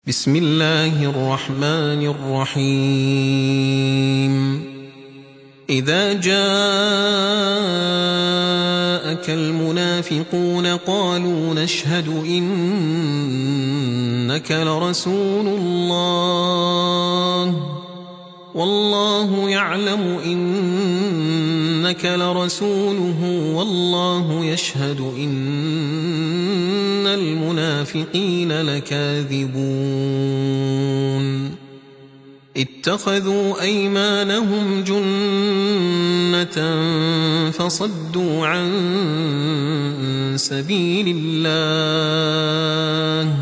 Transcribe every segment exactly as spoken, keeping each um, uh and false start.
بسم الله الرحمن الرحيم إذا جاءك المنافقون قالوا نشهد إنك لرسول الله والله يعلم إنك لرسوله والله يشهد إن المنافقين لكاذبون اتخذوا أيمانهم جنة فصدوا عن سبيل الله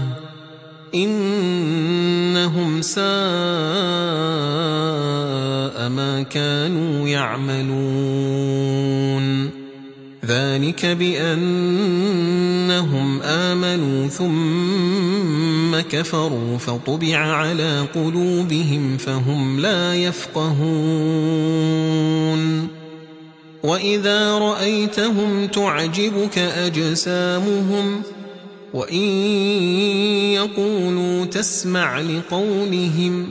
إنهم ساء ما كانوا يعملون ذلك بأنهم آمنوا ثم كفروا فطبع على قلوبهم فهم لا يفقهون وإذا رأيتهم تعجبك أجسامهم وإن يقولوا تسمع لقولهم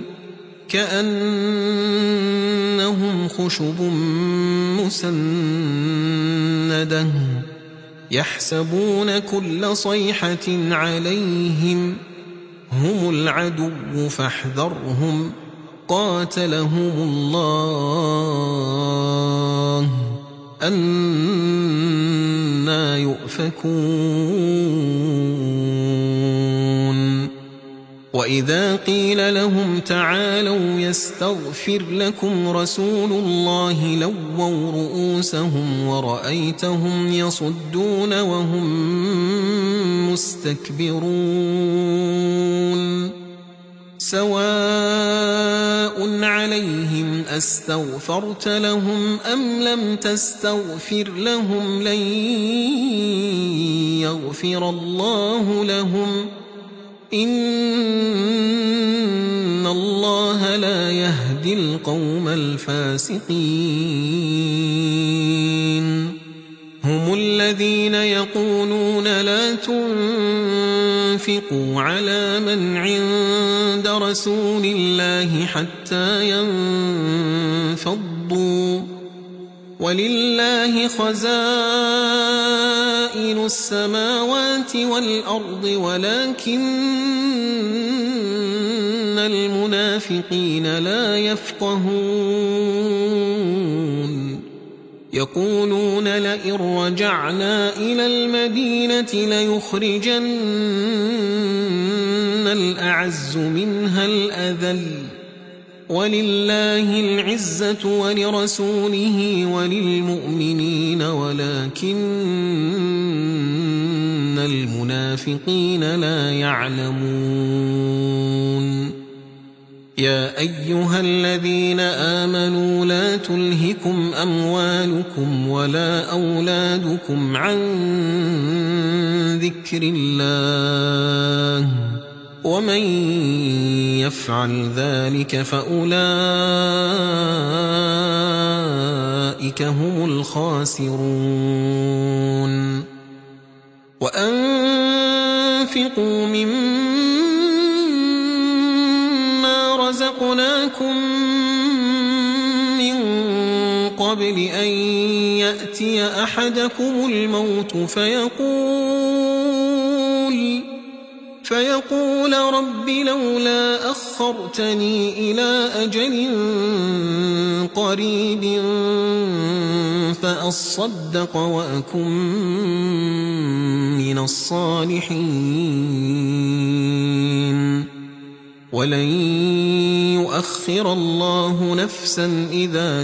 كأنهم خشب مسندة يحسبون كل صيحة عليهم هم العدو فاحذرهم قاتلهم الله أنى يؤفكون وإذا قيل لهم تعالوا يستغفر لكم رسول الله لووا رؤوسهم ورأيتهم يصدون وهم مستكبرون سواء عليهم أستغفرت لهم أم لم تستغفر لهم لن يغفر الله لهم إن الله لا يهدي القوم الفاسقين هم الذين يقولون لا تنفقوا على من عند رسول الله حتى ينفضوا ولله خزائن السماوات والأرض ولكن المنافقين لا يفقهون يقولون لئن رجعنا إلى المدينة ليخرجن الأعز منها الأذل ولله العزة ولرسوله وللمؤمنين ولكن المنافقين لا يعلمون يا أيها الذين آمنوا لا تلهكم أموالكم ولا أولادكم عن ذكر الله ومن يفعل ذلك فأولئك هم الخاسرون وأنفقوا مما رزقناكم من قبل أن يأتي أحدكم الموت فيقول فيقول رب لولا أخرتني إلى أجل قريب فأصدق وأكن من الصالحين ولن يؤخر الله نفسا إذا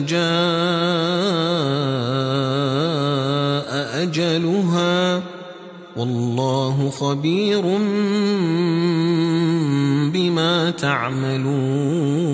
جاء أجلها والله خبير بما تعملون